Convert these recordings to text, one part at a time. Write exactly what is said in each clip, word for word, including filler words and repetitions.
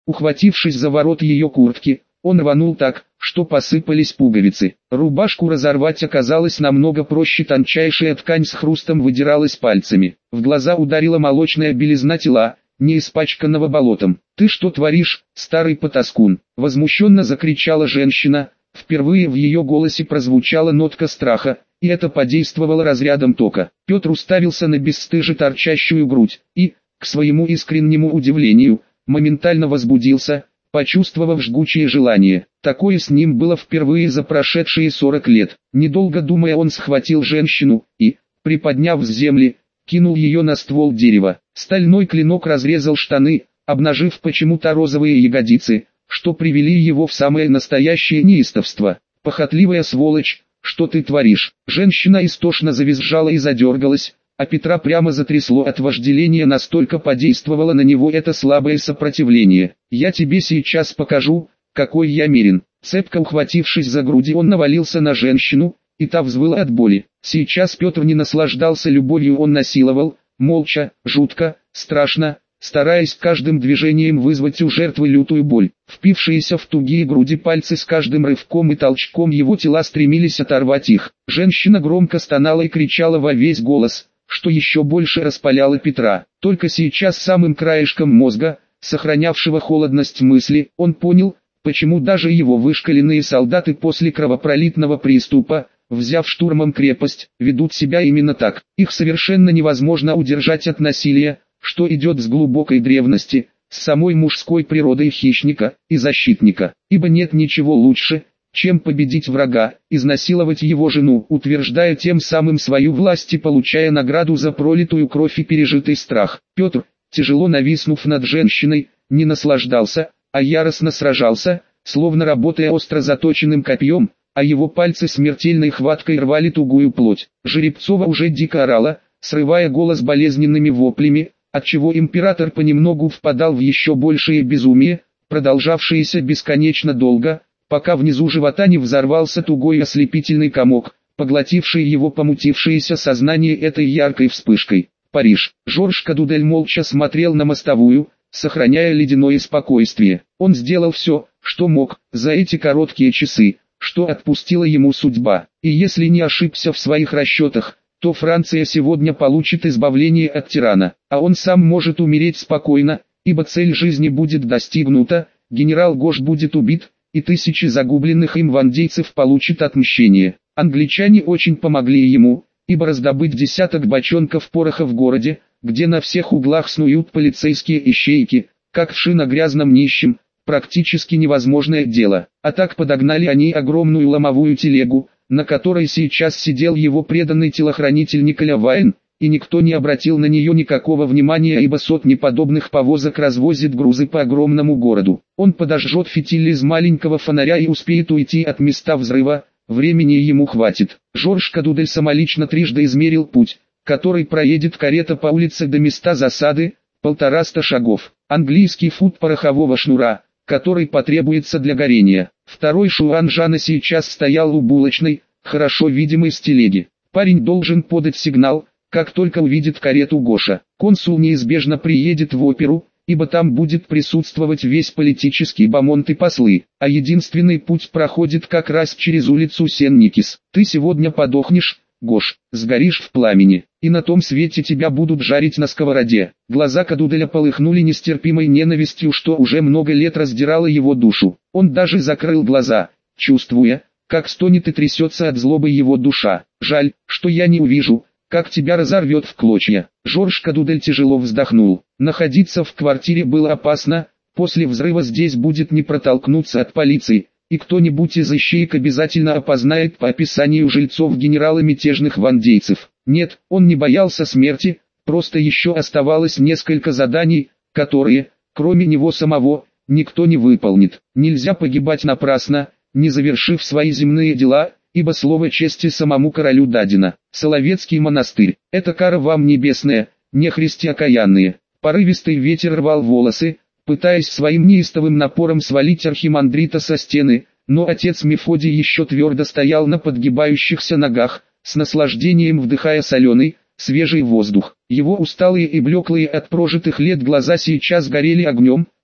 Ухватившись за ворот ее куртки, он рванул так, что посыпались пуговицы. Рубашку разорвать оказалось намного проще, тончайшая ткань с хрустом выдиралась пальцами. В глаза ударила молочная белизна тела, не испачканного болотом. «Ты что творишь, старый потаскун?» — возмущенно закричала женщина. Впервые в ее голосе прозвучала нотка страха, и это подействовало разрядом тока. Петр уставился на бесстыже торчащую грудь, и, к своему искреннему удивлению, моментально возбудился, почувствовав жгучее желание. Такое с ним было впервые за прошедшие сорок лет. Недолго думая, он схватил женщину и, приподняв с земли, кинул ее на ствол дерева. Стальной клинок разрезал штаны, обнажив почему-то розовые ягодицы, что привели его в самое настоящее неистовство. «Похотливая сволочь, что ты творишь?» Женщина истошно завизжала и задергалась, а Петра прямо затрясло от вожделения, настолько подействовало на него это слабое сопротивление. «Я тебе сейчас покажу, какой я мерин». Цепко ухватившись за груди, он навалился на женщину, и та взвыла от боли. Сейчас Петр не наслаждался любовью, он насиловал, молча, жутко, страшно, стараясь каждым движением вызвать у жертвы лютую боль. Впившиеся в тугие груди пальцы с каждым рывком и толчком его тела стремились оторвать их. Женщина громко стонала и кричала во весь голос, что еще больше распаляло Петра. Только сейчас самым краешком мозга, сохранявшего холодность мысли, он понял, почему даже его вышкаленные солдаты после кровопролитного приступа, взяв штурмом крепость, ведут себя именно так. Их совершенно невозможно удержать от насилия, что идет с глубокой древности, с самой мужской природой хищника и защитника. Ибо нет ничего лучше, чем победить врага, изнасиловать его жену, утверждая тем самым свою власть и получая награду за пролитую кровь и пережитый страх. Петр, тяжело нависнув над женщиной, не наслаждался, а яростно сражался, словно работая остро заточенным копьем, а его пальцы смертельной хваткой рвали тугую плоть. Жеребцова уже дико орала, срывая голос болезненными воплями, отчего император понемногу впадал в еще большее безумие, продолжавшееся бесконечно долго, пока внизу живота не взорвался тугой ослепительный комок, поглотивший его помутившееся сознание этой яркой вспышкой. Париж. Жорж Кадудель молча смотрел на мостовую, сохраняя ледяное спокойствие. Он сделал все, что мог, за эти короткие часы, что отпустила ему судьба. И если не ошибся в своих расчетах, то Франция сегодня получит избавление от тирана, а он сам может умереть спокойно, ибо цель жизни будет достигнута, генерал Гош будет убит, и тысячи загубленных им вандейцев получат отмщение. Англичане очень помогли ему, ибо раздобыть десяток бочонков пороха в городе, где на всех углах снуют полицейские ищейки, как вши на грязном нищем, практически невозможное дело. А так подогнали они огромную ломовую телегу, на которой сейчас сидел его преданный телохранитель Николя Вайн, и никто не обратил на нее никакого внимания, ибо сотни подобных повозок развозят грузы по огромному городу. Он подожжет фитиль из маленького фонаря и успеет уйти от места взрыва, времени ему хватит. Жорж Кадудель самолично трижды измерил путь, который проедет карета по улице до места засады, полтораста шагов. Английский фут порохового шнура, который потребуется для горения. Второй шуан Жана сейчас стоял у булочной, хорошо видимой с телеги. Парень должен подать сигнал, как только увидит карету Гоша. Консул неизбежно приедет в оперу, ибо там будет присутствовать весь политический бомонд и послы, а единственный путь проходит как раз через улицу Сен-Никис. Ты сегодня подохнешь, Гош, сгоришь в пламени, и на том свете тебя будут жарить на сковороде. Глаза Кадуделя полыхнули нестерпимой ненавистью, что уже много лет раздирало его душу. Он даже закрыл глаза, чувствуя, как стонет и трясется от злобы его душа. Жаль, что я не увижу, как тебя разорвет в клочья. Жорж Кадудель тяжело вздохнул. Находиться в квартире было опасно, после взрыва здесь будет не протолкнуться от полиции, и кто-нибудь из ищеек обязательно опознает по описанию жильцов генерала мятежных вандейцев. Нет, он не боялся смерти, просто еще оставалось несколько заданий, которые, кроме него самого, никто не выполнит. Нельзя погибать напрасно, не завершив свои земные дела, ибо слово чести самому королю дадено. Соловецкий монастырь, это кара вам небесная, нехристи окаянные. Порывистый ветер рвал волосы, пытаясь своим неистовым напором свалить архимандрита со стены, но отец Мефодий еще твердо стоял на подгибающихся ногах, с наслаждением вдыхая соленый, свежий воздух. Его усталые и блеклые от прожитых лет глаза сейчас горели огнем,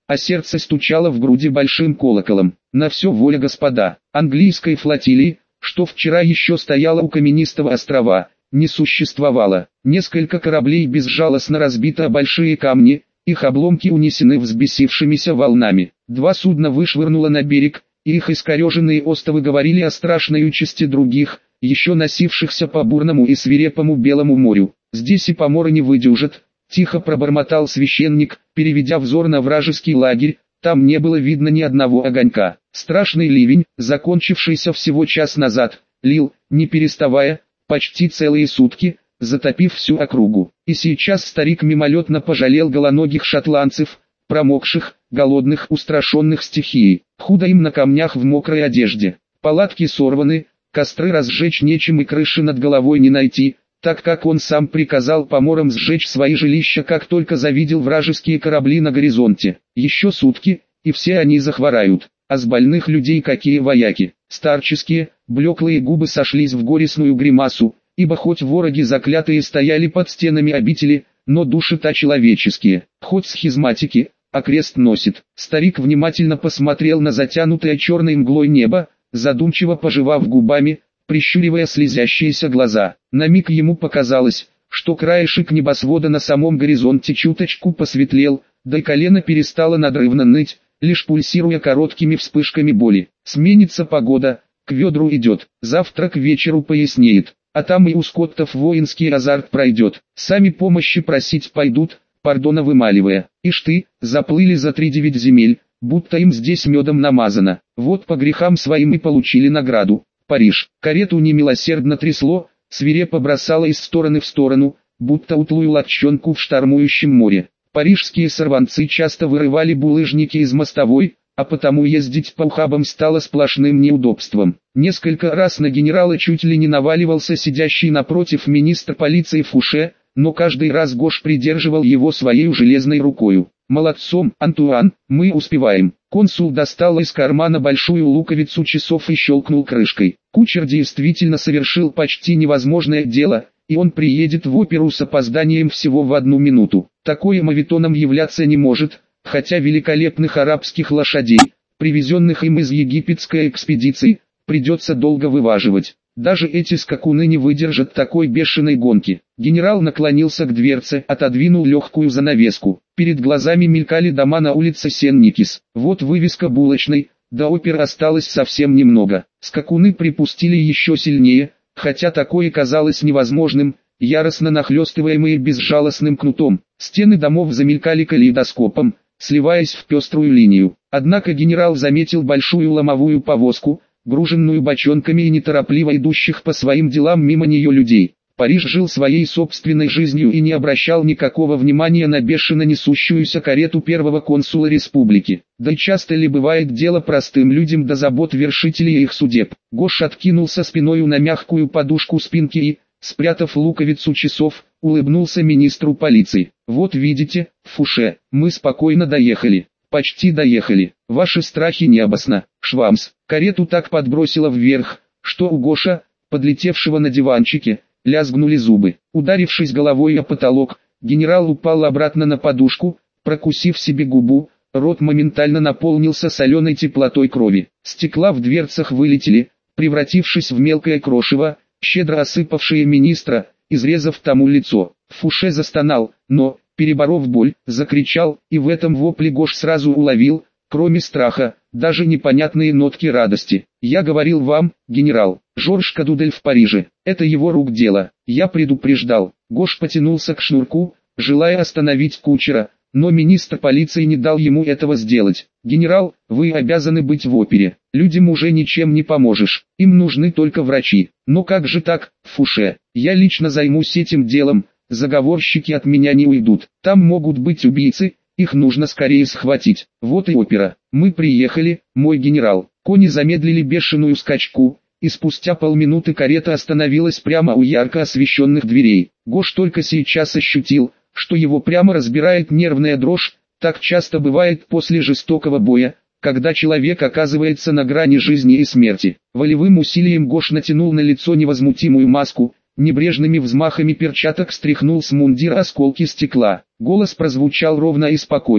а сердце стучало в груди большим колоколом. На все воля господа. Английской флотилии, что вчера еще стояла у каменистого острова, не существовало. Несколько кораблей безжалостно разбито о большие камни, их обломки унесены взбесившимися волнами. Два судна вышвырнуло на берег, и их искореженные остовы говорили о страшной участи других, еще носившихся по бурному и свирепому Белому морю. «Здесь и поморы не выдержат», — тихо пробормотал священник, переведя взор на вражеский лагерь. Там не было видно ни одного огонька. Страшный ливень, закончившийся всего час назад, лил, не переставая, почти целые сутки, затопив всю округу. И сейчас старик мимолетно пожалел голоногих шотландцев, промокших, голодных, устрашенных стихией. Худо им на камнях в мокрой одежде. Палатки сорваны, костры разжечь нечем и крыши над головой не найти, так как он сам приказал поморам сжечь свои жилища, как только завидел вражеские корабли на горизонте. Еще сутки, и все они захворают. А с больных людей какие вояки. Старческие, блеклые губы сошлись в горестную гримасу, ибо хоть вороги заклятые стояли под стенами обители, но души-то человеческие. Хоть схизматики, а крест носит. Старик внимательно посмотрел на затянутое черной мглой небо, задумчиво пожевав губами, прищуривая слезящиеся глаза. На миг ему показалось, что краешек небосвода на самом горизонте чуточку посветлел, да и колено перестало надрывно ныть, лишь пульсируя короткими вспышками боли. Сменится погода, к ведру идет, завтра к вечеру пояснеет, а там и у скоттов воинский азарт пройдет. Сами помощи просить пойдут, пардона вымаливая. Ишь ты, заплыли за три девять земель, будто им здесь медом намазано. Вот по грехам своим и получили награду. Париж. Карету немилосердно трясло, свирепо бросало из стороны в сторону, будто утлую лодчонку в штормующем море. Парижские сорванцы часто вырывали булыжники из мостовой, а потому ездить по ухабам стало сплошным неудобством. Несколько раз на генерала чуть ли не наваливался сидящий напротив министр полиции Фуше, но каждый раз Гош придерживал его своей железной рукою. «Молодцом, Антуан, мы успеваем». Консул достал из кармана большую луковицу часов и щелкнул крышкой. Кучер действительно совершил почти невозможное дело, и он приедет в оперу с опозданием всего в одну минуту. Такое мавитоном являться не может, хотя великолепных арабских лошадей, привезенных им из египетской экспедиции, придется долго вываживать. Даже эти скакуны не выдержат такой бешеной гонки. Генерал наклонился к дверце, отодвинул легкую занавеску. Перед глазами мелькали дома на улице Сен-Никис. Вот вывеска булочной, до оперы осталось совсем немного. Скакуны припустили еще сильнее, хотя такое казалось невозможным, яростно нахлестываемые безжалостным кнутом. Стены домов замелькали калейдоскопом, сливаясь в пеструю линию. Однако генерал заметил большую ломовую повозку, груженную бочонками и неторопливо идущих по своим делам мимо нее людей. Париж жил своей собственной жизнью и не обращал никакого внимания на бешено несущуюся карету первого консула республики. Да и часто ли бывает дело простым людям до забот вершителей их судеб. Гош откинулся спиною на мягкую подушку спинки и, спрятав луковицу часов, улыбнулся министру полиции. «Вот видите, Фуше, мы спокойно доехали. Почти доехали. Ваши страхи необоснованны. Швамс». Карету так подбросило вверх, что у Гоша, подлетевшего на диванчике, лязгнули зубы. Ударившись головой о потолок, генерал упал обратно на подушку, прокусив себе губу, рот моментально наполнился соленой теплотой крови. Стекла в дверцах вылетели, превратившись в мелкое крошево, щедро осыпавшее министра, изрезав тому лицо. Фуше застонал, но, переборов боль, закричал, и в этом вопле Гош сразу уловил, кроме страха, даже непонятные нотки радости. «Я говорил вам, генерал, Жорж Кадудель в Париже, это его рук дело, я предупреждал». Гош потянулся к шнурку, желая остановить кучера, но министр полиции не дал ему этого сделать. «Генерал, вы обязаны быть в опере, людям уже ничем не поможешь, им нужны только врачи». «Но как же так, Фуше, я лично займусь этим делом, заговорщики от меня не уйдут, там могут быть убийцы, их нужно скорее схватить. Вот и опера. Мы приехали, мой генерал». Кони замедлили бешеную скачку, и спустя полминуты карета остановилась прямо у ярко освещенных дверей. Гош только сейчас ощутил, что его прямо разбирает нервная дрожь. Так часто бывает после жестокого боя, когда человек оказывается на грани жизни и смерти. Волевым усилием Гош натянул на лицо невозмутимую маску, небрежными взмахами перчаток стряхнул с мундира осколки стекла. Голос прозвучал ровно и спокойно,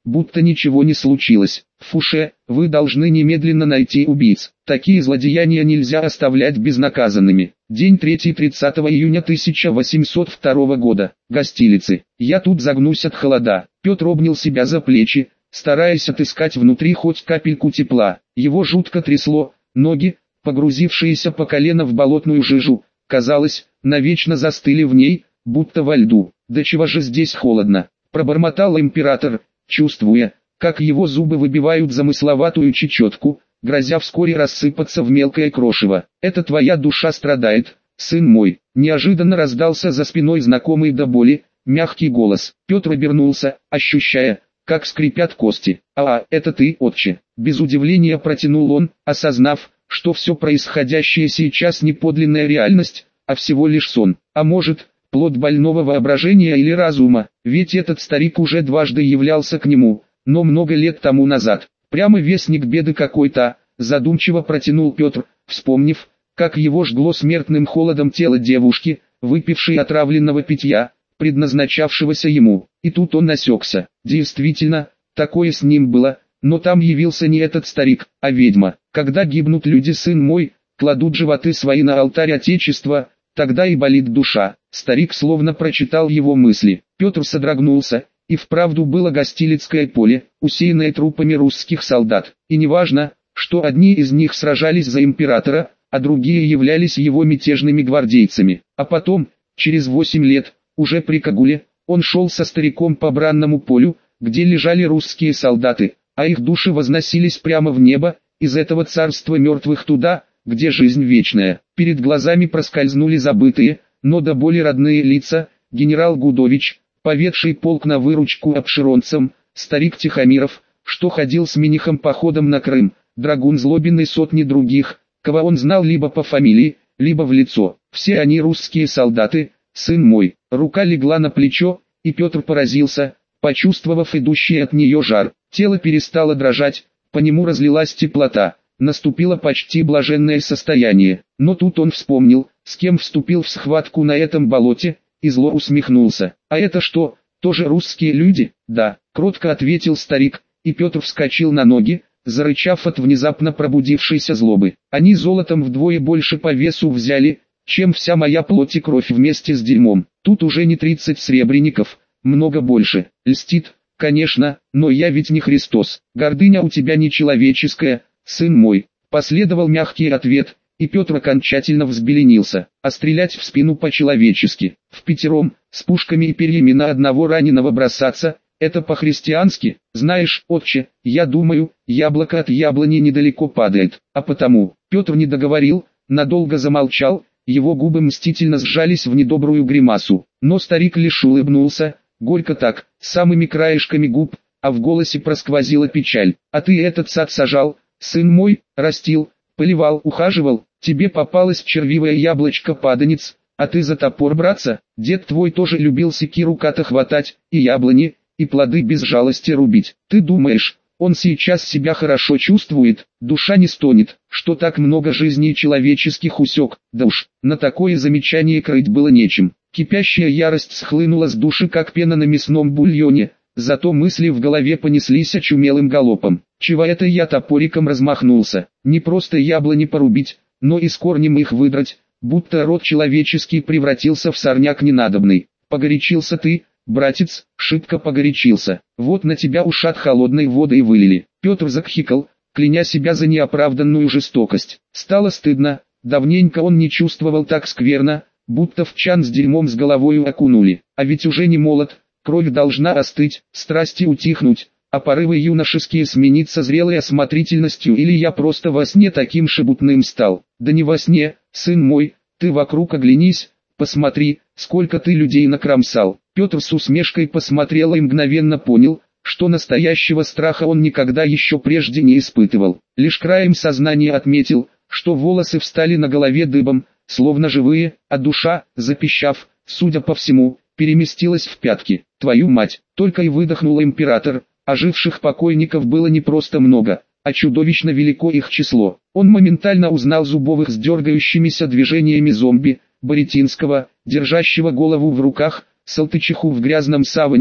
будто ничего не случилось. Фуше, вы должны немедленно найти убийц. Такие злодеяния нельзя оставлять безнаказанными. День третий, тридцатого июня тысяча восемьсот второго года. Гостилицы. Я тут загнусь от холода. Петр обнял себя за плечи, стараясь отыскать внутри хоть капельку тепла. Его жутко трясло, ноги, погрузившиеся по колено в болотную жижу, казалось, навечно застыли в ней, будто во льду. «Да чего же здесь холодно?» – пробормотал император, чувствуя, как его зубы выбивают замысловатую чечетку, грозя вскоре рассыпаться в мелкое крошево. «Это твоя душа страдает, сын мой!» Неожиданно раздался за спиной знакомый до боли, мягкий голос. Петр обернулся, ощущая, как скрипят кости. «А, это ты, отче!» Без удивления протянул он, осознав, что все происходящее сейчас не подлинная реальность, а всего лишь сон. А может, плод больного воображения или разума, ведь этот старик уже дважды являлся к нему, но много лет тому назад. Прямо вестник беды какой-то, задумчиво протянул Петр, вспомнив, как его жгло смертным холодом тело девушки, выпившей отравленного питья, предназначавшегося ему. И тут он насекся. Действительно, такое с ним было, но там явился не этот старик, а ведьма. Когда гибнут люди, сын мой, кладут животы свои на алтарь Отечества, тогда и болит душа. Старик словно прочитал его мысли. Петр содрогнулся, и вправду было Гостилицкое поле, усеянное трупами русских солдат. И неважно, что одни из них сражались за императора, а другие являлись его мятежными гвардейцами. А потом, через восемь лет, уже при Кагуле, он шел со стариком по бранному полю, где лежали русские солдаты, а их души возносились прямо в небо, из этого царства мертвых туда, где жизнь вечная. Перед глазами проскользнули забытые, но до боли родные лица: генерал Гудович, поведший полк на выручку обширонцам, старик Тихомиров, что ходил с Минихом походом на Крым, драгун Злобин и сотни других, кого он знал либо по фамилии, либо в лицо. Все они русские солдаты, сын мой. Рука легла на плечо, и Петр поразился, почувствовав идущий от нее жар. Тело перестало дрожать, по нему разлилась теплота. Наступило почти блаженное состояние. Но тут он вспомнил, с кем вступил в схватку на этом болоте, и зло усмехнулся. «А это что, тоже русские люди?» «Да», — кротко ответил старик, и Петр вскочил на ноги, зарычав от внезапно пробудившейся злобы. «Они золотом вдвое больше по весу взяли, чем вся моя плоть и кровь вместе с дерьмом. Тут уже не тридцать сребреников, много больше. Льстит, конечно, но я ведь не Христос. Гордыня у тебя нечеловеческая, сын мой», — последовал мягкий ответ, и Петр окончательно взбеленился. А стрелять в спину по-человечески, впятером, с пушками и перьями на одного раненого бросаться, это по-христиански? Знаешь, отче, я думаю, яблоко от яблони недалеко падает, а потому, Петр не договорил, надолго замолчал, его губы мстительно сжались в недобрую гримасу, но старик лишь улыбнулся, горько так, самыми краешками губ, а в голосе просквозила печаль. «А ты этот сад сажал, сын мой, растил, поливал, ухаживал, тебе попалось червивое яблочко-паданец, а ты за топор браться? Дед твой тоже любил секиру ката хватать, и яблони, и плоды без жалости рубить. Ты думаешь, он сейчас себя хорошо чувствует, душа не стонет, что так много жизней человеческих усек? Да уж, на такое замечание крыть было нечем». Кипящая ярость схлынула с души, как пена на мясном бульоне, зато мысли в голове понеслись очумелым галопом. Чего это я топориком размахнулся? Не просто яблони порубить, но и с корнем их выдрать, будто род человеческий превратился в сорняк ненадобный. Погорячился ты, братец, шибко погорячился. Вот на тебя ушат холодной водой вылили. Петр закхикал, кляня себя за неоправданную жестокость. Стало стыдно, давненько он не чувствовал так скверно, будто в чан с дерьмом с головою окунули. А ведь уже не молод, кровь должна остыть, страсти утихнуть, а порывы юношеские смениться зрелой осмотрительностью. Или я просто во сне таким шебутным стал? Да не во сне, сын мой, ты вокруг оглянись, посмотри, сколько ты людей накромсал. Петр с усмешкой посмотрел и мгновенно понял, что настоящего страха он никогда еще прежде не испытывал. Лишь краем сознания отметил, что волосы встали на голове дыбом, словно живые, а душа, запищав, судя по всему, переместилась в пятки. «Твою мать!» — только и выдохнул император. Оживших покойников было не просто много, а чудовищно велико их число. Он моментально узнал Зубовых с дергающимися движениями зомби, Боретинского, держащего голову в руках, Салтычиху в грязном саване,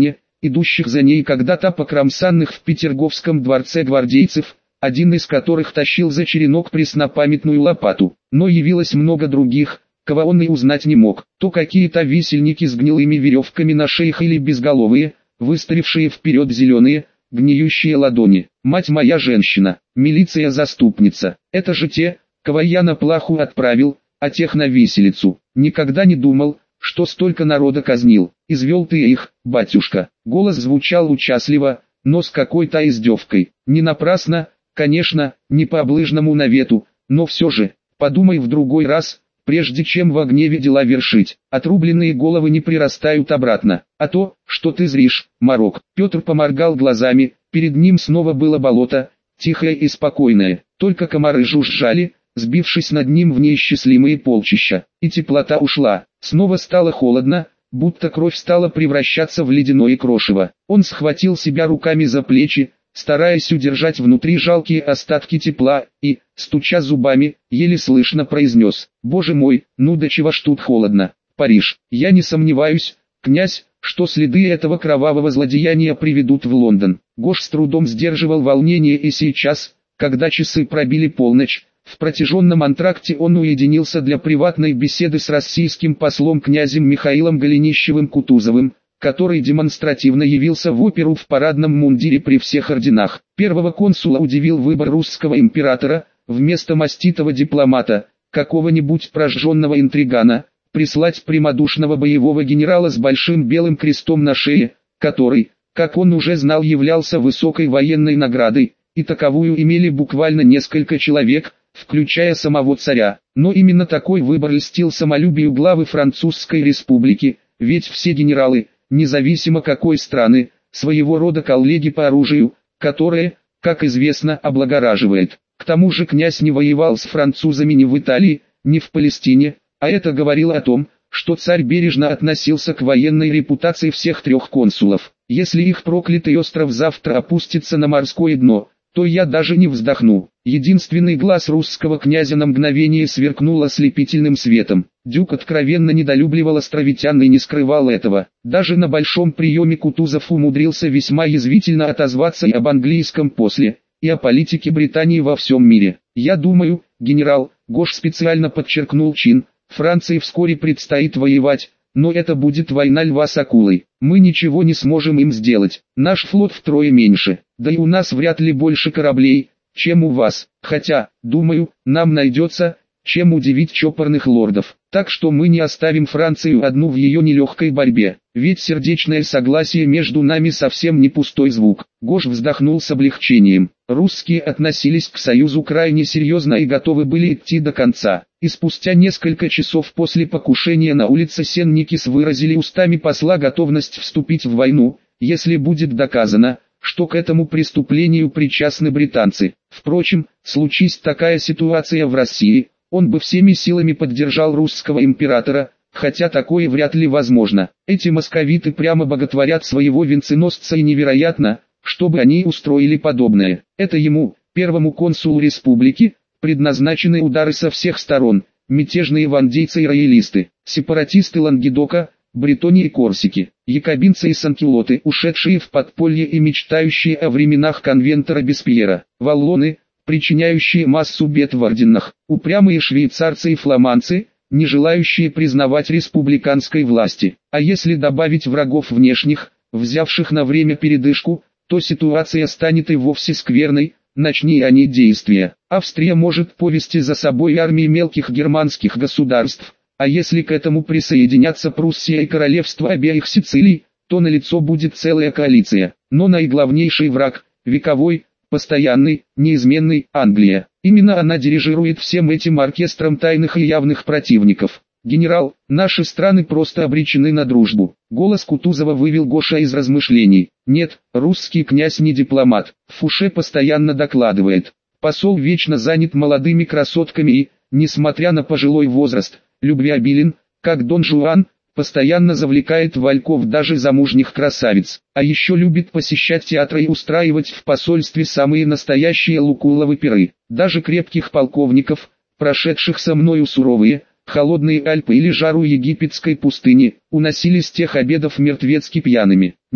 идущих за ней когда-то покромсанных в Петерговском дворце гвардейцев, один из которых тащил за черенок преснопамятную лопату. Но явилось много других, кого он и узнать не мог. То какие-то висельники с гнилыми веревками на шеях или безголовые, выставившие вперед зеленые, гниющие ладони. Мать моя женщина, милиция-заступница, это же те, кого я на плаху отправил, а тех на виселицу. Никогда не думал, что столько народа казнил. Извел ты их, батюшка. Голос звучал участливо, но с какой-то издевкой. Не напрасно, конечно, не по облыжному навету, но все же, подумай в другой раз, прежде чем во гневе дела вершить. Отрубленные головы не прирастают обратно. А то, что ты зришь, морок. Петр поморгал глазами, перед ним снова было болото, тихое и спокойное. Только комары жужжали, сбившись над ним в неисчислимые полчища. И теплота ушла. Снова стало холодно, будто кровь стала превращаться в ледяное крошево. Он схватил себя руками за плечи, стараясь удержать внутри жалкие остатки тепла, и, стуча зубами, еле слышно произнес: «Боже мой, ну до чего ж тут холодно, Париж. Я не сомневаюсь, князь, что следы этого кровавого злодеяния приведут в Лондон». Гош с трудом сдерживал волнение, и сейчас, когда часы пробили полночь, в протяженном антракте он уединился для приватной беседы с российским послом князем Михаилом Голенищевым-Кутузовым, который демонстративно явился в оперу в парадном мундире при всех орденах. Первого консула удивил выбор русского императора, вместо маститого дипломата, какого-нибудь прожженного интригана, прислать прямодушного боевого генерала с большим белым крестом на шее, который, как он уже знал, являлся высокой военной наградой, и таковую имели буквально несколько человек, включая самого царя. Но именно такой выбор льстил самолюбию главы Французской республики, ведь все генералы, независимо какой страны, своего рода коллеги по оружию, которое, как известно, облагораживает. К тому же князь не воевал с французами ни в Италии, ни в Палестине, а это говорило о том, что царь бережно относился к военной репутации всех трех консулов. Если их проклятый остров завтра опустится на морское дно, то я даже не вздохну. Единственный глаз русского князя на мгновение сверкнул ослепительным светом. Дюк откровенно недолюбливал островитян и не скрывал этого. Даже на большом приеме Кутузов умудрился весьма язвительно отозваться и об английском после, и о политике Британии во всем мире. «Я думаю, генерал», Гош специально подчеркнул чин, «Франции вскоре предстоит воевать, но это будет война льва с акулой. Мы ничего не сможем им сделать. Наш флот втрое меньше, да и у нас вряд ли больше кораблей, чем у вас. Хотя, думаю, нам найдется, чем удивить чопорных лордов. Так что мы не оставим Францию одну в ее нелегкой борьбе. Ведь сердечное согласие между нами совсем не пустой звук». Гош вздохнул с облегчением. Русские относились к союзу крайне серьезно и готовы были идти до конца. И спустя несколько часов после покушения на улице Сен-Никис выразили устами посла готовность вступить в войну, если будет доказано, что к этому преступлению причастны британцы. Впрочем, случись такая ситуация в России, он бы всеми силами поддержал русского императора, хотя такое вряд ли возможно. Эти московиты прямо боготворят своего венценосца, и невероятно, чтобы они устроили подобное. Это ему, первому консулу республики, предназначены удары со всех сторон: мятежные вандейцы и роялисты, сепаратисты Лангедока, Бретонии и Корсики, якобинцы и санкилоты, ушедшие в подполье и мечтающие о временах конвента Робеспьера, валлоны, причиняющие массу бед в орденах, упрямые швейцарцы и фламандцы, не желающие признавать республиканской власти. А если добавить врагов внешних, взявших на время передышку, то ситуация станет и вовсе скверной. Начни они действия, Австрия может повести за собой армии мелких германских государств, а если к этому присоединятся Пруссия и королевство обеих Сицилий, то налицо будет целая коалиция. Но наиглавнейший враг, вековой, постоянный, неизменный, Англия. Именно она дирижирует всем этим оркестром тайных и явных противников. «Генерал, наши страны просто обречены на дружбу». Голос Кутузова вывел Гоша из размышлений. «Нет, русский князь не дипломат. Фуше постоянно докладывает. Посол вечно занят молодыми красотками и, несмотря на пожилой возраст, любвеобилен, как Дон Жуан, постоянно завлекает вальков даже замужних красавиц. А еще любит посещать театры и устраивать в посольстве самые настоящие лукуловы пиры. Даже крепких полковников, прошедших со мною суровые, холодные Альпы или жару египетской пустыни, уносили с тех обедов мертвецки пьяными. Нет,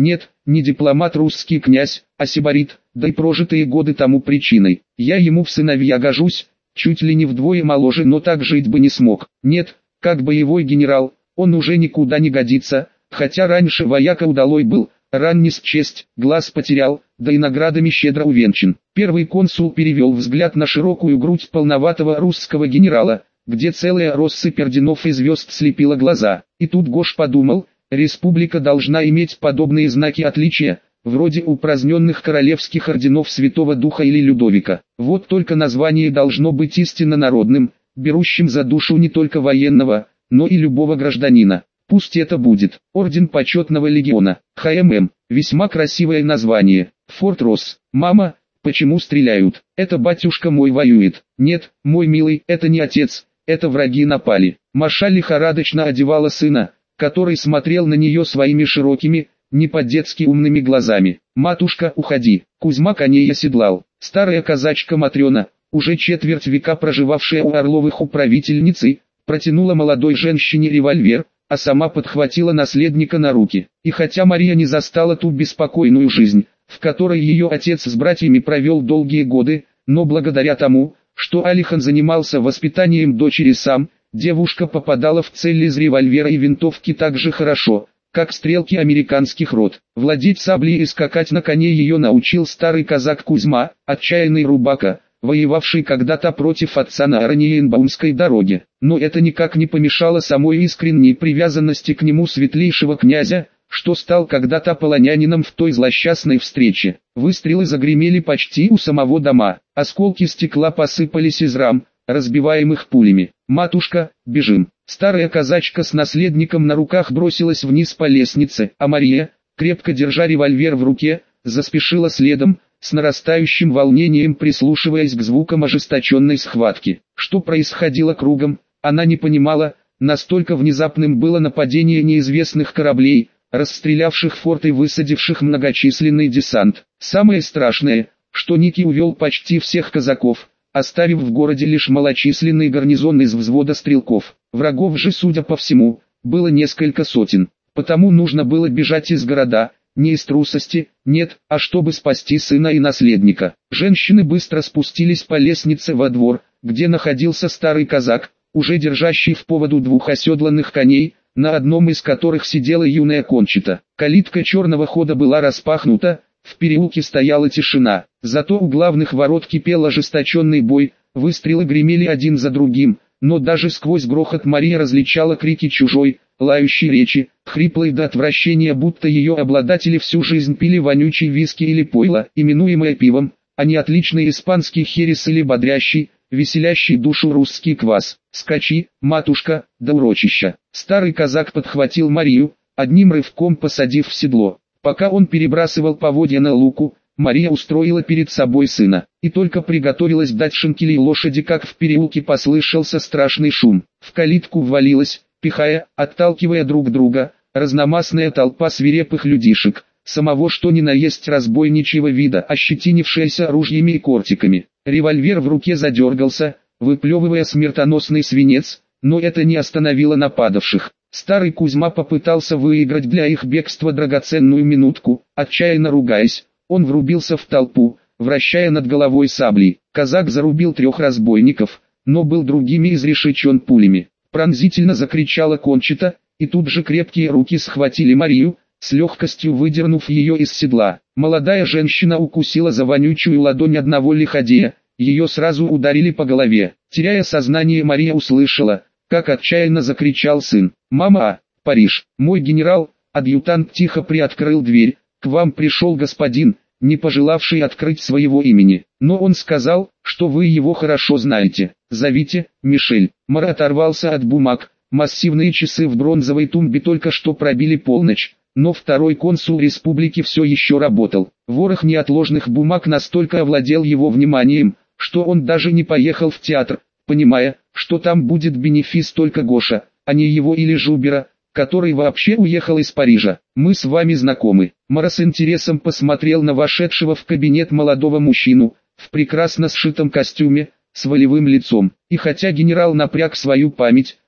не дипломат русский князь, а сибарит, да и прожитые годы тому причиной. Я ему в сыновья гожусь, чуть ли не вдвое моложе, но так жить бы не смог. Нет, как боевой генерал, он уже никуда не годится, хотя раньше вояка удалой был, ран не счесть, глаз потерял, да и наградами щедро увенчан. Первый консул перевел взгляд на широкую грудь полноватого русского генерала, где целая россыпь орденов и звезд слепила глаза. И тут Гош подумал, республика должна иметь подобные знаки отличия, вроде упраздненных королевских орденов Святого Духа или Людовика. Вот только название должно быть истинно народным, берущим за душу не только военного, но и любого гражданина. Пусть это будет Орден Почетного Легиона, Х М М, весьма красивое название. Форт Росс. Мама, почему стреляют? Это батюшка мой воюет. Нет, мой милый, это не отец, это враги напали. Маша лихорадочно одевала сына, который смотрел на нее своими широкими, не по-детски умными глазами. «Матушка, уходи!» Кузьма коней оседлал. Старая казачка Матрена, уже четверть века проживавшая у Орловых управительницы, протянула молодой женщине револьвер, а сама подхватила наследника на руки. И хотя Мария не застала ту беспокойную жизнь, в которой ее отец с братьями провел долгие годы, но благодаря тому, что Алихан занимался воспитанием дочери сам, девушка попадала в цель из револьвера и винтовки так же хорошо, как стрелки американских рот. Владеть саблей и скакать на коне ее научил старый казак Кузьма, отчаянный рубака, воевавший когда-то против отца на Ораниенбаумской дороге. Но это никак не помешало самой искренней привязанности к нему светлейшего князя, что стал когда-то полонянином в той злосчастной встрече. Выстрелы загремели почти у самого дома, осколки стекла посыпались из рам, разбиваемых пулями. «Матушка, бежим!» Старая казачка с наследником на руках бросилась вниз по лестнице, а Мария, крепко держа револьвер в руке, заспешила следом, с нарастающим волнением прислушиваясь к звукам ожесточенной схватки. Что происходило кругом, она не понимала, настолько внезапным было нападение неизвестных кораблей, расстрелявших форт и высадивших многочисленный десант. Самое страшное, что Ники увел почти всех казаков, оставив в городе лишь малочисленный гарнизон из взвода стрелков. Врагов же, судя по всему, было несколько сотен. Потому нужно было бежать из города, не из трусости, нет, а чтобы спасти сына и наследника. Женщины быстро спустились по лестнице во двор, где находился старый казак, уже держащий в поводу двух оседланных коней, на одном из которых сидела юная Кончита. Калитка черного хода была распахнута, в переулке стояла тишина, зато у главных ворот кипел ожесточенный бой, выстрелы гремели один за другим, но даже сквозь грохот Мария различала крики чужой, лающей речи, хриплой до отвращения, будто ее обладатели всю жизнь пили вонючий виски или пойло, именуемое пивом, а не отличный испанский херес или бодрящий, веселящий душу русский квас. «Скачи, матушка, до урочища!» Старый казак подхватил Марию, одним рывком посадив в седло. Пока он перебрасывал поводья на луку, Мария устроила перед собой сына, и только приготовилась дать шинкелей лошади, как в переулке послышался страшный шум. В калитку ввалилась, пихая, отталкивая друг друга, разномастная толпа свирепых людишек, самого что ни на есть разбойничьего вида, ощетинившаяся ружьями и кортиками. Револьвер в руке задергался, выплевывая смертоносный свинец, но это не остановило нападавших. Старый Кузьма попытался выиграть для их бегства драгоценную минутку, отчаянно ругаясь, он врубился в толпу, вращая над головой саблей. Казак зарубил трех разбойников, но был другими изрешечен пулями. Пронзительно закричала Кончита, и тут же крепкие руки схватили Марию, с легкостью выдернув ее из седла. Молодая женщина укусила за вонючую ладонь одного лиходея, ее сразу ударили по голове. Теряя сознание, Мария услышала, как отчаянно закричал сын. «Мама, а, Париж, мой генерал!» Адъютант тихо приоткрыл дверь. «К вам пришел господин, не пожелавший открыть своего имени, но он сказал, что вы его хорошо знаете. Зовите, Мишель». Мара оторвался от бумаг. Массивные часы в бронзовой тумбе только что пробили полночь, но второй консул республики все еще работал. Ворох неотложных бумаг настолько овладел его вниманием, что он даже не поехал в театр, понимая, что там будет бенефис только Гоша, а не его или Жубера, который вообще уехал из Парижа. «Мы с вами знакомы». Мара с интересом посмотрел на вошедшего в кабинет молодого мужчину, в прекрасно сшитом костюме, с волевым лицом. И хотя генерал напряг свою память,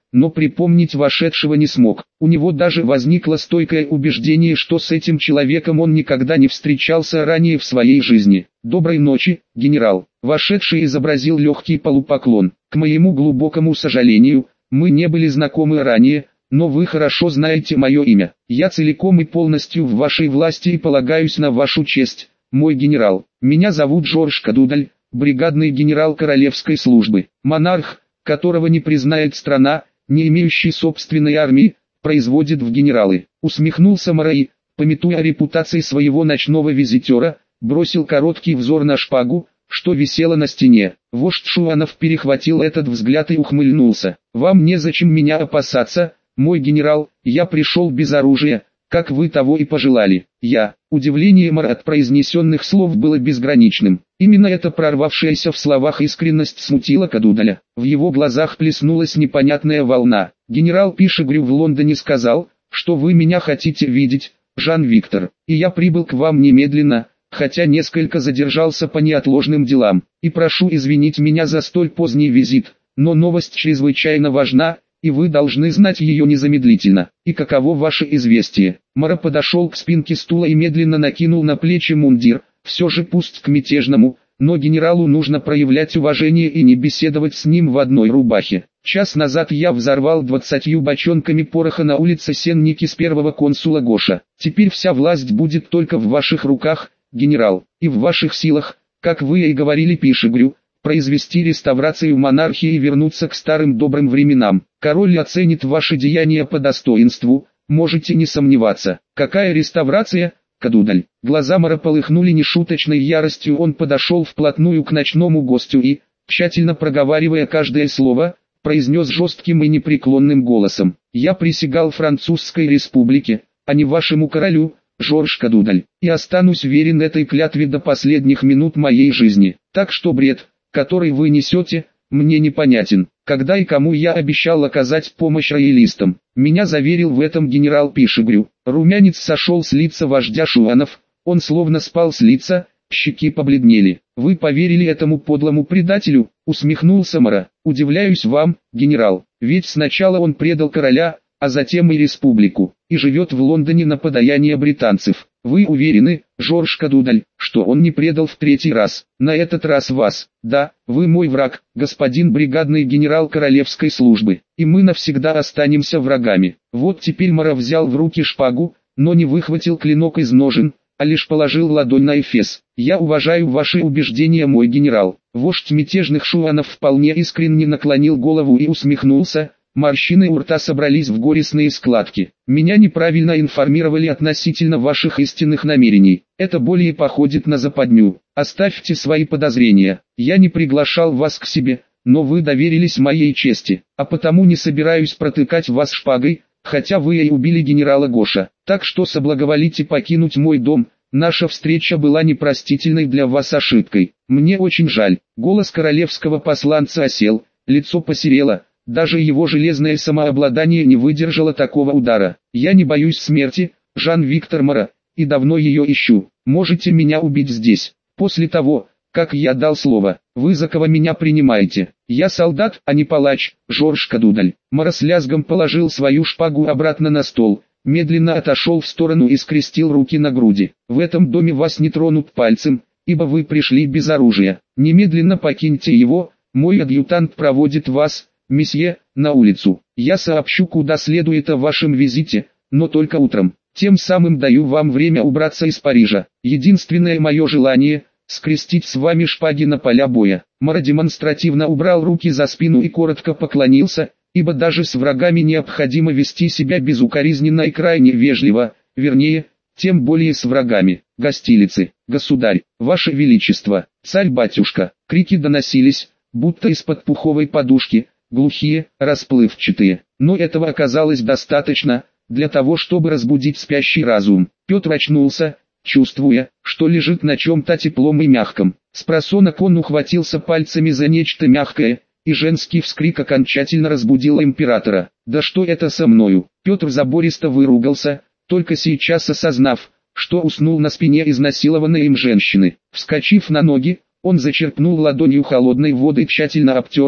но припомнить вошедшего не смог. У него даже возникло стойкое убеждение, что с этим человеком он никогда не встречался ранее в своей жизни. «Доброй ночи, генерал». Вошедший изобразил легкий полупоклон. «К моему глубокому сожалению, мы не были знакомы ранее, но вы хорошо знаете мое имя. Я целиком и полностью в вашей власти и полагаюсь на вашу честь, мой генерал. Меня зовут Жорж Кадудаль, бригадный генерал королевской службы. Монарх, которого не признает страна, не имеющий собственной армии, производит в генералы». Усмехнулся Марай, памятуя о репутации своего ночного визитера, бросил короткий взор на шпагу, что висело на стене. Вождь Шуанов перехватил этот взгляд и ухмыльнулся. «Вам незачем меня опасаться, мой генерал, я пришел без оружия, как вы того и пожелали». Я. Удивление Мара от произнесенных слов было безграничным. Именно эта прорвавшаяся в словах искренность смутила Кадудаля. В его глазах плеснулась непонятная волна. «Генерал Пишегрю в Лондоне сказал, что вы меня хотите видеть, Жан-Виктор, и я прибыл к вам немедленно, хотя несколько задержался по неотложным делам, и прошу извинить меня за столь поздний визит, но новость чрезвычайно важна, и вы должны знать ее незамедлительно. И каково ваше известие?» Мара подошел к спинке стула и медленно накинул на плечи мундир. «Все же пусть к мятежному, но генералу нужно проявлять уважение и не беседовать с ним в одной рубахе. Час назад я взорвал двадцатью бочонками пороха на улице Сенники с первого консула Гоша. Теперь вся власть будет только в ваших руках, генерал, и в ваших силах, как вы и говорили Пишегрю, произвести реставрацию монархии и вернуться к старым добрым временам. Король оценит ваши деяния по достоинству, можете не сомневаться». «Какая реставрация, Кадудаль?» Глаза Мара полыхнули нешуточной яростью. Он подошел вплотную к ночному гостю и, тщательно проговаривая каждое слово, произнес жестким и непреклонным голосом: «Я присягал Французской республике, а не вашему королю, Жорж Кадудаль, и останусь верен этой клятве до последних минут моей жизни. Так что бред, который вы несете, мне непонятен. Когда и кому я обещал оказать помощь роялистам? Меня заверил в этом генерал Пишегрю». Румянец сошел с лица вождя Шуанов, он словно спал с лица, щеки побледнели. «Вы поверили этому подлому предателю?» — усмехнулся Мара. «Удивляюсь вам, генерал, ведь сначала он предал короля, а затем и республику, и живет в Лондоне на подаяние британцев. Вы уверены, Жорж Кадудаль, что он не предал в третий раз, на этот раз вас? Да, вы мой враг, господин бригадный генерал королевской службы, и мы навсегда останемся врагами». Вот теперь Мара взял в руки шпагу, но не выхватил клинок из ножен, а лишь положил ладонь на эфес. «Я уважаю ваши убеждения, мой генерал». Вождь мятежных Шуанов вполне искренне наклонил голову и усмехнулся. Морщины у рта собрались в горестные складки. «Меня неправильно информировали относительно ваших истинных намерений. Это более походит на западню. Оставьте свои подозрения. Я не приглашал вас к себе, но вы доверились моей чести, а потому не собираюсь протыкать вас шпагой, хотя вы и убили генерала Гоша. Так что соблаговолите покинуть мой дом. Наша встреча была непростительной для вас ошибкой. Мне очень жаль». Голос королевского посланца осел, лицо посерело. Даже его железное самообладание не выдержало такого удара. «Я не боюсь смерти, Жан-Виктор Мара, и давно ее ищу. Можете меня убить здесь. После того, как я дал слово, вы за кого меня принимаете? Я солдат, а не палач, Жорж Кадудаль». Мара с лязгом положил свою шпагу обратно на стол, медленно отошел в сторону и скрестил руки на груди. «В этом доме вас не тронут пальцем, ибо вы пришли без оружия. Немедленно покиньте его, мой адъютант проводит вас, месье, на улицу. Я сообщу, куда следует о вашем визите, но только утром. Тем самым даю вам время убраться из Парижа. Единственное мое желание – скрестить с вами шпаги на поля боя». Мара демонстративно убрал руки за спину и коротко поклонился, ибо даже с врагами необходимо вести себя безукоризненно и крайне вежливо, вернее, тем более с врагами. «Гостилицы, государь, ваше величество, царь-батюшка». Крики доносились, будто из-под пуховой подушки, глухие, расплывчатые, но этого оказалось достаточно, для того чтобы разбудить спящий разум. Петр очнулся, чувствуя, что лежит на чем-то теплом и мягком. Спросонок он ухватился пальцами за нечто мягкое, и женский вскрик окончательно разбудил императора. «Да что это со мною?» Петр забористо выругался, только сейчас осознав, что уснул на спине изнасилованной им женщины. Вскочив на ноги, он зачерпнул ладонью холодной воды, тщательно обтерся,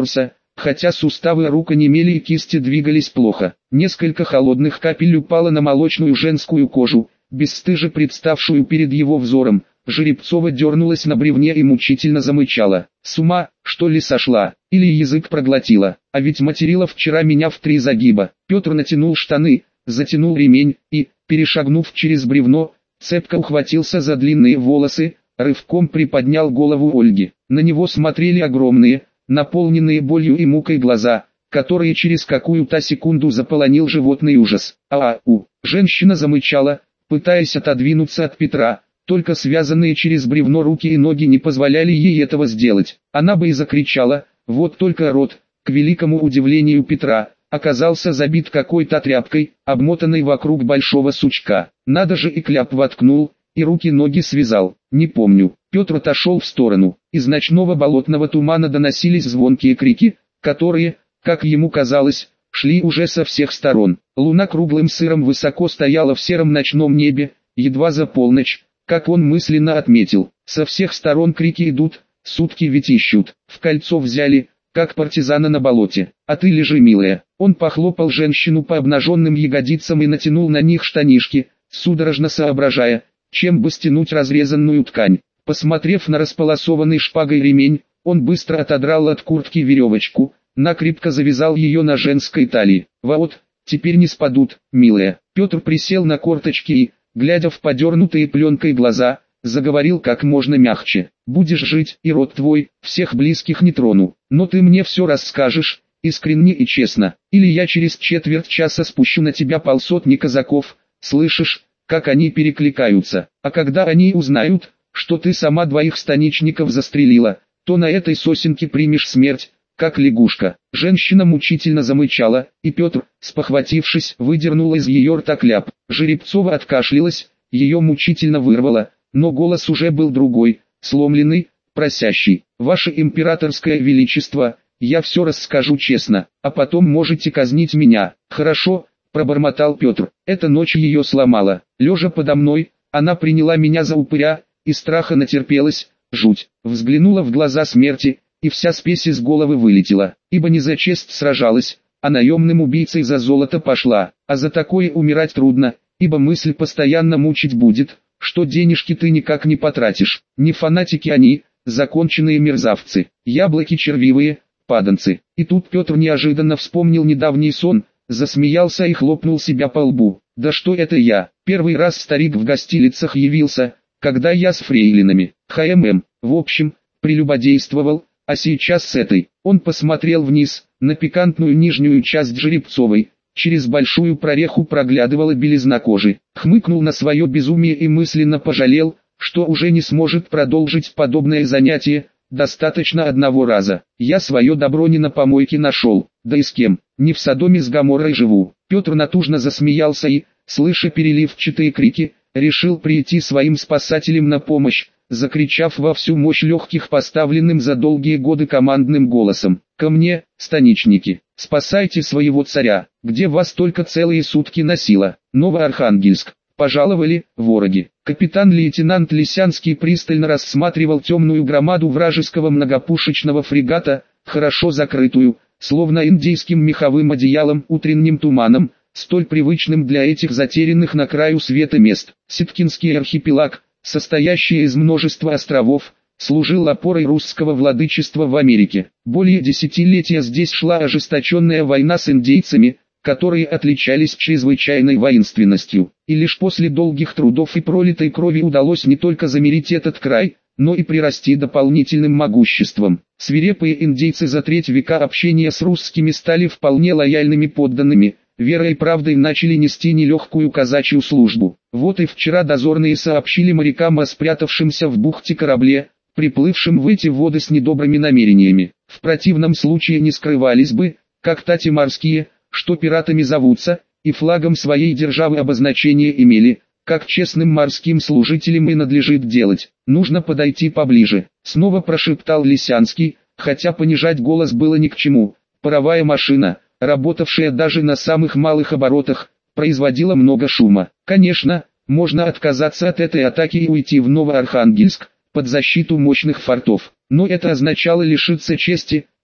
хотя суставы рук онемели и кисти двигались плохо. Несколько холодных капель упало на молочную женскую кожу, бесстыже представшую перед его взором. Жеребцова дернулась на бревне и мучительно замычала. С ума, что ли, сошла? Или язык проглотила? А ведь материла вчера меня в три загиба. Петр натянул штаны, затянул ремень и, перешагнув через бревно, цепко ухватился за длинные волосы, рывком приподнял голову Ольги. На него смотрели огромные, наполненные болью и мукой глаза, которые через какую-то секунду заполонил животный ужас. «А-а-у!» Женщина замычала, пытаясь отодвинуться от Петра. Только связанные через бревно руки и ноги не позволяли ей этого сделать. Она бы и закричала, вот только рот, к великому удивлению Петра, оказался забит какой-то тряпкой, обмотанной вокруг большого сучка. Надо же, и кляп воткнул, и руки-ноги связал. Не помню. Петр отошел в сторону. Из ночного болотного тумана доносились звонкие крики, которые, как ему казалось, шли уже со всех сторон. Луна круглым сыром высоко стояла в сером ночном небе, едва за полночь. Как он мысленно отметил, со всех сторон крики идут, сутки ведь ищут, в кольцо взяли, как партизана на болоте. А ты лежи, милая. Он похлопал женщину по обнаженным ягодицам и натянул на них штанишки, судорожно соображая, чем бы стянуть разрезанную ткань. Посмотрев на располосованный шпагой ремень, он быстро отодрал от куртки веревочку, накрепко завязал ее на женской талии. Вот, теперь не спадут, милая. Петр присел на корточки и, глядя в подернутые пленкой глаза, заговорил как можно мягче. «Будешь жить, и род твой, всех близких не трону, но ты мне все расскажешь, искренне и честно, или я через четверть часа спущу на тебя полсотни казаков, слышишь, как они перекликаются, а когда они узнают, что ты сама двоих станичников застрелила, то на этой сосенке примешь смерть, как лягушка». Женщина мучительно замычала, и Петр, спохватившись, выдернул из ее рта кляп. Жеребцова откашлялась, ее мучительно вырвало, но голос уже был другой, сломленный, просящий. «Ваше императорское величество, я все расскажу честно, а потом можете казнить меня». «Хорошо», — пробормотал Петр. «Эта ночь ее сломала. Лежа подо мной, она приняла меня за упыря, и страха натерпелась, жуть. Взглянула в глаза смерти, и вся спесь из головы вылетела, ибо не за честь сражалась, а наемным убийцей за золото пошла, а за такое умирать трудно, ибо мысль постоянно мучить будет, что денежки ты никак не потратишь. Не фанатики они, законченные мерзавцы, яблоки червивые, паданцы». И тут Петр неожиданно вспомнил недавний сон, засмеялся и хлопнул себя по лбу. «Да что это я? Первый раз старик в гостилицах явился, когда я с фрейлинами, хмм, в общем, прелюбодействовал. А сейчас с этой». Он посмотрел вниз, на пикантную нижнюю часть Жеребцовой, через большую прореху проглядывала белизна кожи. Хмыкнул на свое безумие и мысленно пожалел, что уже не сможет продолжить подобное занятие, достаточно одного раза. «Я свое добро не на помойке нашел, да и с кем, не в Содоме с Гоморрой живу». Петр натужно засмеялся и, слыша переливчатые крики, решил прийти своим спасателям на помощь, закричав во всю мощь легких поставленным за долгие годы командным голосом: «Ко мне, станичники, спасайте своего царя, где вас только целые сутки носило, Новоархангельск, пожаловали, вороги». Капитан-лейтенант Лисянский пристально рассматривал темную громаду вражеского многопушечного фрегата, хорошо закрытую, словно индейским меховым одеялом, утренним туманом, столь привычным для этих затерянных на краю света мест. Ситкинский архипелаг, состоящий из множества островов, служил опорой русского владычества в Америке. Более десятилетия здесь шла ожесточенная война с индейцами, которые отличались чрезвычайной воинственностью. И лишь после долгих трудов и пролитой крови удалось не только замирить этот край, но и прирасти дополнительным могуществом. Свирепые индейцы за треть века общения с русскими стали вполне лояльными подданными, верой и правдой начали нести нелегкую казачью службу. Вот и вчера дозорные сообщили морякам о спрятавшемся в бухте корабле, приплывшем в эти воды с недобрыми намерениями. В противном случае не скрывались бы, как тати морские, что пиратами зовутся, и флагом своей державы обозначение имели, как честным морским служителям и надлежит делать. «Нужно подойти поближе», — снова прошептал Лисянский, хотя понижать голос было ни к чему. Паровая машина, работавшая даже на самых малых оборотах, производила много шума. Конечно, можно отказаться от этой атаки и уйти в Новоархангельск, под защиту мощных фортов, но это означало лишиться чести,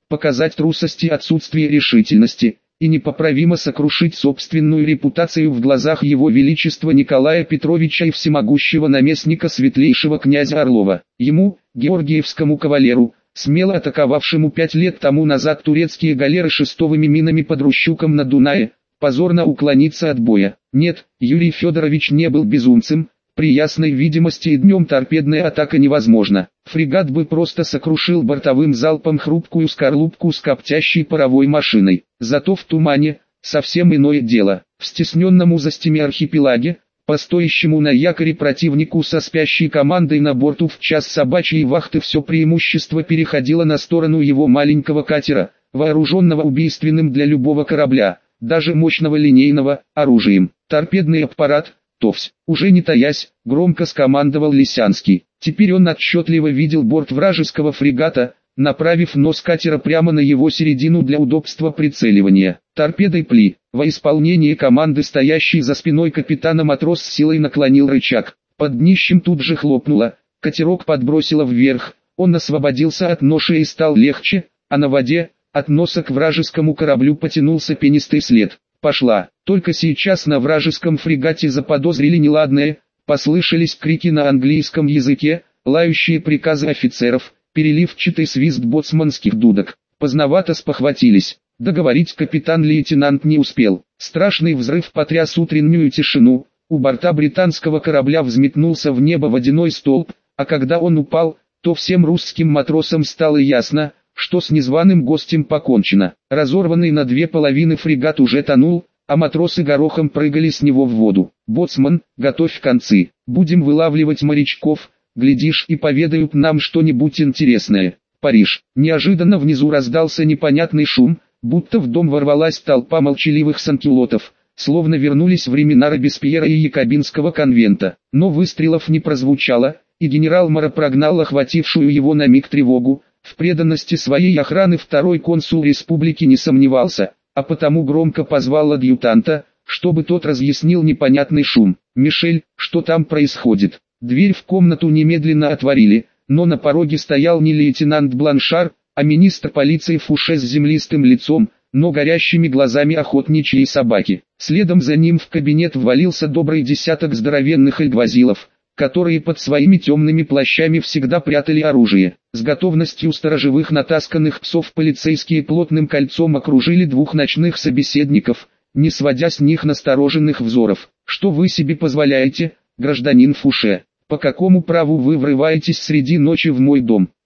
показать трусость и отсутствие решительности, и непоправимо сокрушить собственную репутацию в глазах его величества Николая Петровича и всемогущего наместника светлейшего князя Орлова. Ему, георгиевскому кавалеру, смело атаковавшему пять лет тому назад турецкие галеры шестовыми минами под Рущуком на Дунае, позорно уклониться от боя. Нет, Юрий Федорович не был безумцем. При ясной видимости и днем торпедная атака невозможна. Фрегат бы просто сокрушил бортовым залпом хрупкую скорлупку с коптящей паровой машиной. Зато в тумане, совсем иное дело. В стесненном узостями архипелаге, по стоящему на якоре противнику со спящей командой на борту в час собачьей вахты все преимущество переходило на сторону его маленького катера, вооруженного убийственным для любого корабля, даже мощного линейного, оружием. Торпедный аппарат, ТОВС, уже не таясь, громко скомандовал Лисянский. Теперь он отчетливо видел борт вражеского фрегата, направив нос катера прямо на его середину для удобства прицеливания. Торпедой пли. Во исполнении команды стоящий за спиной капитана матрос с силой наклонил рычаг. Под днищем тут же хлопнуло, катерок подбросило вверх, он освободился от ноши и стал легче, а на воде, от носа к вражескому кораблю потянулся пенистый след. Пошла. Только сейчас на вражеском фрегате заподозрили неладное, послышались крики на английском языке, лающие приказы офицеров, переливчатый свист боцманских дудок. Поздновато спохватились. Договорить капитан-лейтенант не успел. Страшный взрыв потряс утреннюю тишину, у борта британского корабля взметнулся в небо водяной столб, а когда он упал, то всем русским матросам стало ясно, что с незваным гостем покончено. Разорванный на две половины фрегат уже тонул, а матросы горохом прыгали с него в воду. «Боцман, готовь концы, будем вылавливать морячков, глядишь и поведают нам что-нибудь интересное». Париж. Неожиданно внизу раздался непонятный шум, будто в дом ворвалась толпа молчаливых санкюлотов, словно вернулись времена Робеспьера и Якобинского конвента. Но выстрелов не прозвучало, и генерал Моро прогнал охватившую его на миг тревогу. В преданности своей охраны второй консул республики не сомневался, а потому громко позвал адъютанта, чтобы тот разъяснил непонятный шум. «Мишель, что там происходит?» Дверь в комнату немедленно отворили, но на пороге стоял не лейтенант Бланшар, а министр полиции Фуше с землистым лицом, но горящими глазами охотничьей собаки. Следом за ним в кабинет ввалился добрый десяток здоровенных эльгвазилов, которые под своими темными плащами всегда прятали оружие. С готовностью сторожевых натасканных псов полицейские плотным кольцом окружили двух ночных собеседников, не сводя с них настороженных взоров. «Что вы себе позволяете, гражданин Фуше? По какому праву вы врываетесь среди ночи в мой дом?»